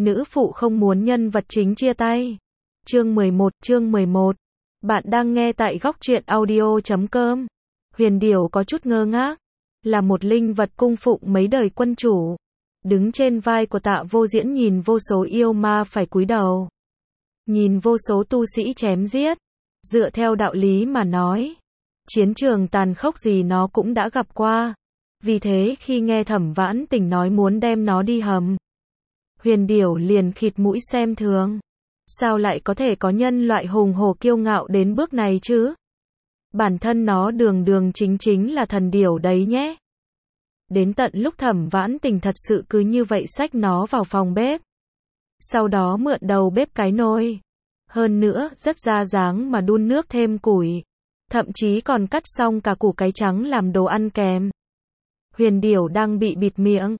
Nữ phụ không muốn nhân vật chính chia tay. Chương 11. Bạn đang nghe tại góc truyện audio.com. Huyền Điểu có chút ngơ ngác. Là một linh vật cung phụng mấy đời quân chủ. Đứng trên vai của Tạ Vô Diễn nhìn vô số yêu ma phải cúi đầu. Nhìn vô số tu sĩ chém giết. Dựa theo đạo lý mà nói, chiến trường tàn khốc gì nó cũng đã gặp qua. Vì thế khi nghe Thẩm Vãn Tình nói muốn đem nó đi hầm, Huyền Điểu liền khịt mũi xem thường. Sao lại có thể có nhân loại hùng hổ kiêu ngạo đến bước này chứ? Bản thân nó đường đường chính là thần điểu đấy nhé. Đến tận lúc Thẩm Vãn Tình thật sự cứ như vậy xách nó vào phòng bếp. Sau đó mượn đầu bếp cái nồi. Hơn nữa, rất ra dáng mà đun nước thêm củi. Thậm chí còn cắt xong cả củ cải trắng làm đồ ăn kèm. Huyền Điểu đang bị bịt miệng.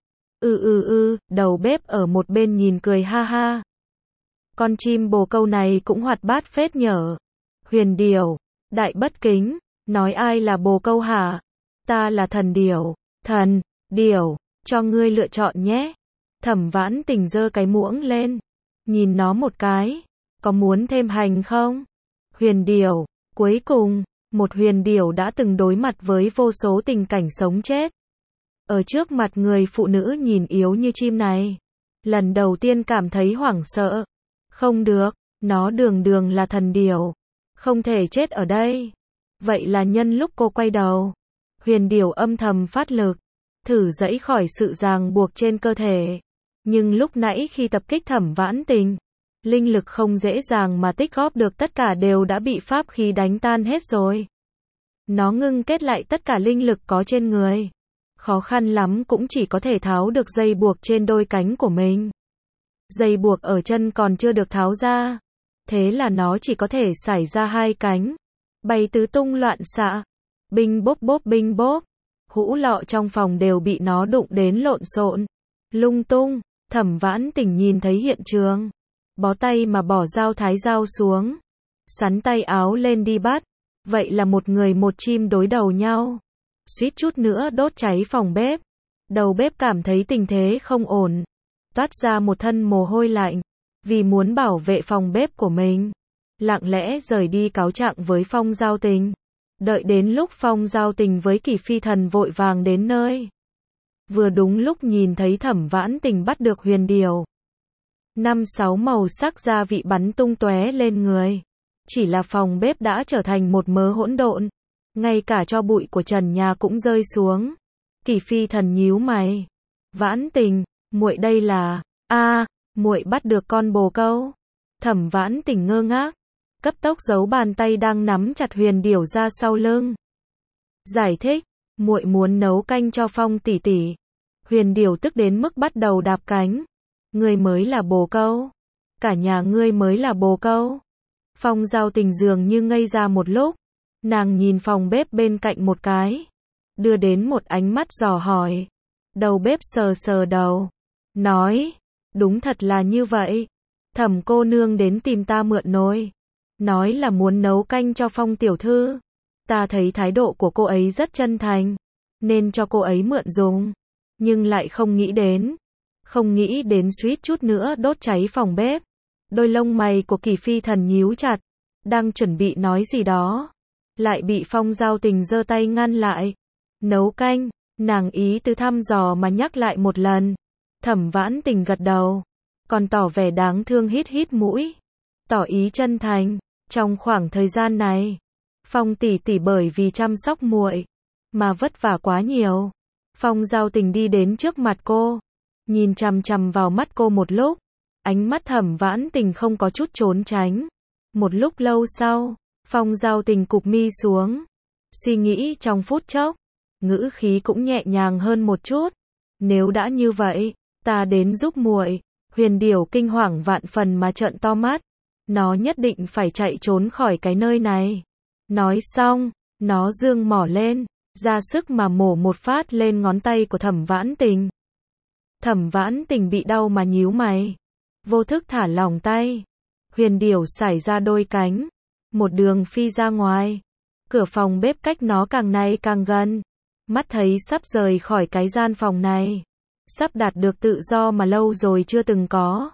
Đầu bếp ở một bên nhìn cười ha ha. Con chim bồ câu này cũng hoạt bát phết nhở. Huyền Điểu, đại bất kính, nói ai là bồ câu hả? Ta là thần điểu. Thần, điểu, cho ngươi lựa chọn nhé. Thẩm Vãn Tình giơ cái muỗng lên. Nhìn nó một cái. Có muốn thêm hành không? Huyền Điểu, cuối cùng, một huyền điểu đã từng đối mặt với vô số tình cảnh sống chết. Ở trước mặt người phụ nữ nhìn yếu như chim này. Lần đầu tiên cảm thấy hoảng sợ. Không được, nó đường là thần điểu. Không thể chết ở đây. Vậy là nhân lúc cô quay đầu. Huyền Điểu âm thầm phát lực. Thử giãy khỏi sự ràng buộc trên cơ thể. Nhưng lúc nãy khi tập kích Thẩm Vãn Tình, linh lực không dễ dàng mà tích góp được, tất cả đều đã bị pháp khí đánh tan hết rồi. Nó ngưng kết lại tất cả linh lực có trên người. Khó khăn lắm cũng chỉ có thể tháo được dây buộc trên đôi cánh của mình. Dây buộc ở chân còn chưa được tháo ra. Thế là nó chỉ có thể xải ra hai cánh. Bay tứ tung loạn xạ. Binh bốp. Hũ lọ trong phòng đều bị nó đụng đến lộn xộn. Lung tung. Thẩm Vãn Tình nhìn thấy hiện trường. Bó tay mà bỏ dao thái dao xuống. Sắn tay áo lên đi bắt. Vậy là một người một chim đối đầu nhau. Suýt chút nữa đốt cháy phòng bếp. Đầu bếp cảm thấy tình thế không ổn. Toát ra một thân mồ hôi lạnh. Vì muốn bảo vệ phòng bếp của mình. Lặng lẽ rời đi cáo trạng với Phong Giao Tình. Đợi đến lúc Phong Giao Tình với Kỷ Phi Thần vội vàng đến nơi. Vừa đúng lúc nhìn thấy Thẩm Vãn Tình bắt được Huyền Điểu. 5-6 màu sắc gia vị bắn tung tóe lên người. Chỉ là phòng bếp đã trở thành một mớ hỗn độn. Ngay cả tro bụi của trần nhà cũng rơi xuống. Kỷ Phi Thần nhíu mày. Vãn Tình, muội đây là... muội bắt được con bồ câu. Thẩm Vãn Tình ngơ ngác. Cấp tốc giấu bàn tay đang nắm chặt Huyền Điểu ra sau lưng. Giải thích, muội muốn nấu canh cho Phong tỷ tỷ. Huyền Điểu tức đến mức bắt đầu đạp cánh. Ngươi mới là bồ câu. Cả nhà ngươi mới là bồ câu. Phong Giao Tình dường như ngây ra một lúc. Nàng nhìn phòng bếp bên cạnh một cái. Đưa đến một ánh mắt dò hỏi. Đầu bếp sờ đầu. Nói. Đúng thật là như vậy. Thẩm cô nương đến tìm ta mượn nồi. Nói là muốn nấu canh cho Phong tiểu thư. Ta thấy thái độ của cô ấy rất chân thành. Nên cho cô ấy mượn dùng. Nhưng lại không nghĩ đến suýt chút nữa đốt cháy phòng bếp. Đôi lông mày của Kỷ Phi Thần nhíu chặt. Đang chuẩn bị nói gì đó. Lại bị Phong Giao Tình giơ tay ngăn lại. Nấu canh, nàng ý tứ thăm dò mà nhắc lại một lần. Thẩm Vãn Tình gật đầu. Còn tỏ vẻ đáng thương hít mũi. Tỏ ý chân thành. Trong khoảng thời gian này, Phong tỷ tỷ bởi vì chăm sóc muội mà vất vả quá nhiều. Phong Giao Tình đi đến trước mặt cô. Nhìn chằm vào mắt cô một lúc. Ánh mắt Thẩm Vãn Tình không có chút trốn tránh. Một lúc lâu sau, Phong Giao Tình cụp mi xuống. Suy nghĩ trong phút chốc. Ngữ khí cũng nhẹ nhàng hơn một chút. Nếu đã như vậy, ta đến giúp muội. Huyền Điểu kinh hoàng vạn phần mà trợn to mắt. Nó nhất định phải chạy trốn khỏi cái nơi này. Nói xong, nó giương mỏ lên. Ra sức mà mổ một phát lên ngón tay của Thẩm Vãn Tình. Thẩm Vãn Tình bị đau mà nhíu mày. Vô thức thả lỏng tay. Huyền Điểu xải ra đôi cánh. Một đường phi ra ngoài. Cửa phòng bếp cách nó càng ngày càng gần. Mắt thấy sắp rời khỏi cái gian phòng này. Sắp đạt được tự do mà lâu rồi chưa từng có.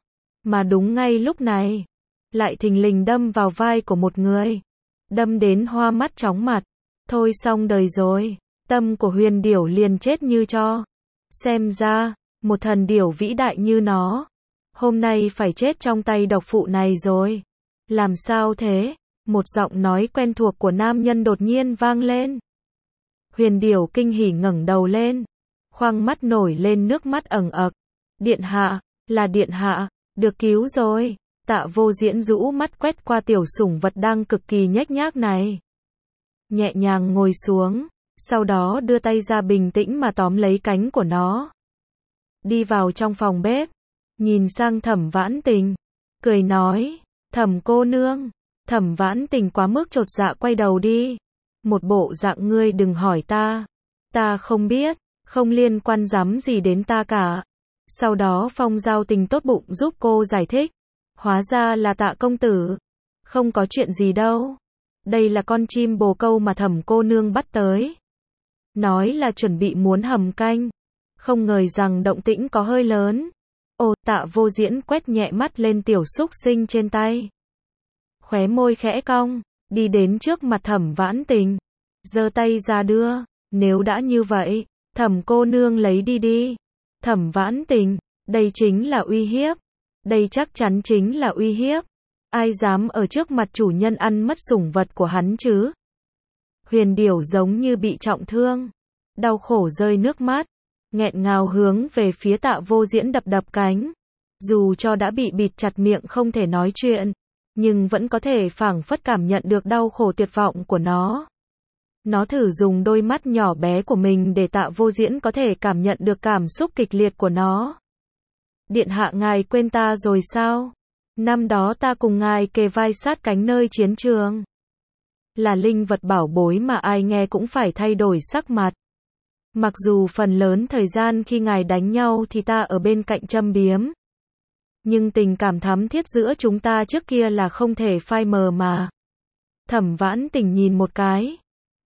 Mà đúng ngay lúc này, lại thình lình đâm vào vai của một người. Đâm đến hoa mắt chóng mặt. Thôi xong đời rồi. Tâm của Huyền Điểu liền chết như tro. Xem ra, một thần điểu vĩ đại như nó, hôm nay phải chết trong tay độc phụ này rồi. Làm sao thế? Một giọng nói quen thuộc của nam nhân đột nhiên vang lên. Huyền Điểu kinh hỉ ngẩng đầu lên. Khoang mắt nổi lên nước mắt ẩn ực. Điện hạ, là điện hạ, được cứu rồi. Tạ Vô Diễn rũ mắt quét qua tiểu sủng vật đang cực kỳ nhếch nhác này. Nhẹ nhàng ngồi xuống, sau đó đưa tay ra bình tĩnh mà tóm lấy cánh của nó. Đi vào trong phòng bếp, nhìn sang Thẩm Vãn Tình, cười nói, Thẩm cô nương. Thẩm Vãn Tình quá mức chột dạ quay đầu đi. Một bộ dạng ngươi đừng hỏi ta không biết, không liên quan dám gì đến ta cả. Sau đó Phong Giao Tình tốt bụng giúp cô giải thích. Hóa ra là Tạ công tử. Không có chuyện gì đâu. Đây là con chim bồ câu mà Thẩm cô nương bắt tới. Nói là chuẩn bị muốn hầm canh. Không ngờ rằng động tĩnh có hơi lớn. Ồ, Tạ Vô Diễn quét nhẹ mắt lên tiểu xúc sinh trên tay. Khóe môi khẽ cong, đi đến trước mặt Thẩm Vãn Tình. Giơ tay ra đưa. Nếu đã như vậy, Thẩm cô nương lấy đi đi. Thẩm Vãn Tình, đây chính là uy hiếp. Đây chắc chắn chính là uy hiếp. Ai dám ở trước mặt chủ nhân ăn mất sủng vật của hắn chứ? Huyền Điểu giống như bị trọng thương, đau khổ rơi nước mắt, nghẹn ngào hướng về phía Tạ Vô Diễn đập đập cánh. Dù cho đã bị bịt chặt miệng không thể nói chuyện, nhưng vẫn có thể phảng phất cảm nhận được đau khổ tuyệt vọng của nó. Nó thử dùng đôi mắt nhỏ bé của mình để Tạ Vô Diễn có thể cảm nhận được cảm xúc kịch liệt của nó. Điện hạ ngài quên ta rồi sao? Năm đó ta cùng ngài kề vai sát cánh nơi chiến trường. Là linh vật bảo bối mà ai nghe cũng phải thay đổi sắc mặt. Mặc dù phần lớn thời gian khi ngài đánh nhau thì ta ở bên cạnh châm biếm. Nhưng tình cảm thắm thiết giữa chúng ta trước kia là không thể phai mờ mà. Thẩm Vãn Tình nhìn một cái.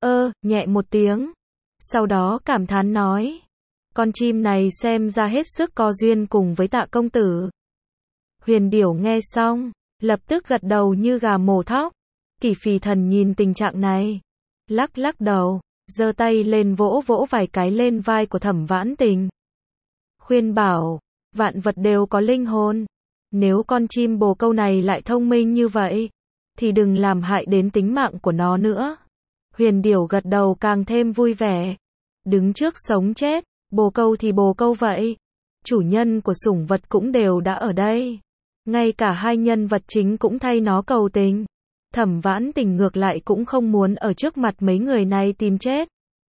Nhẹ một tiếng. Sau đó cảm thán nói. Con chim này xem ra hết sức có duyên cùng với Tạ công tử. Huyền Điểu nghe xong, lập tức gật đầu như gà mổ thóc. Kỷ Phì Thần nhìn tình trạng này, lắc lắc đầu, giơ tay lên vỗ vỗ vài cái lên vai của Thẩm Vãn Tình. Khuyên bảo, vạn vật đều có linh hồn. Nếu con chim bồ câu này lại thông minh như vậy, thì đừng làm hại đến tính mạng của nó nữa. Huyền Điểu gật đầu càng thêm vui vẻ. Đứng trước sống chết, bồ câu thì bồ câu vậy. Chủ nhân của sủng vật cũng đều đã ở đây. Ngay cả hai nhân vật chính cũng thay nó cầu tình. Thẩm Vãn Tình ngược lại cũng không muốn ở trước mặt mấy người này tìm chết.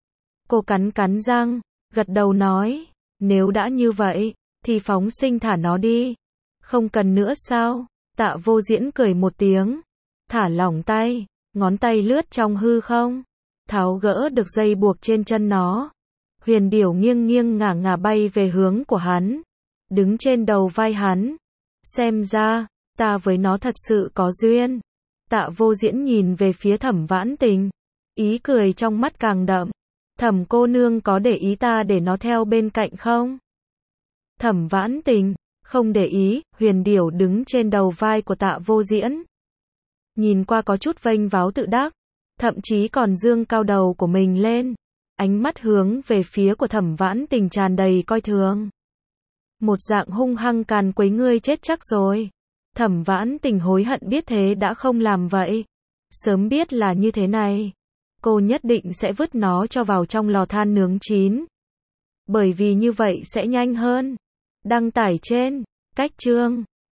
Cô cắn cắn răng, gật đầu nói, nếu đã như vậy, thì phóng sinh thả nó đi. Không cần nữa sao? Tạ Vô Diễn cười một tiếng, thả lỏng tay, ngón tay lướt trong hư không, tháo gỡ được dây buộc trên chân nó. Huyền Điểu nghiêng nghiêng ngả ngả bay về hướng của hắn, đứng trên đầu vai hắn. Xem ra, ta với nó thật sự có duyên. Tạ Vô Diễn nhìn về phía Thẩm Vãn Tình, ý cười trong mắt càng đậm. Thẩm cô nương có để ý ta để nó theo bên cạnh không? Thẩm Vãn Tình, không để ý. Huyền Điểu đứng trên đầu vai của Tạ Vô Diễn, nhìn qua có chút vênh váo tự đắc, thậm chí còn dương cao đầu của mình lên, ánh mắt hướng về phía của Thẩm Vãn Tình tràn đầy coi thường. Một dạng hung hăng càn quấy ngươi chết chắc rồi. Thẩm Vãn Tình hối hận biết thế đã không làm vậy. Sớm biết là như thế này, cô nhất định sẽ vứt nó cho vào trong lò than nướng chín. Bởi vì như vậy sẽ nhanh hơn. Đăng tải trên cách chương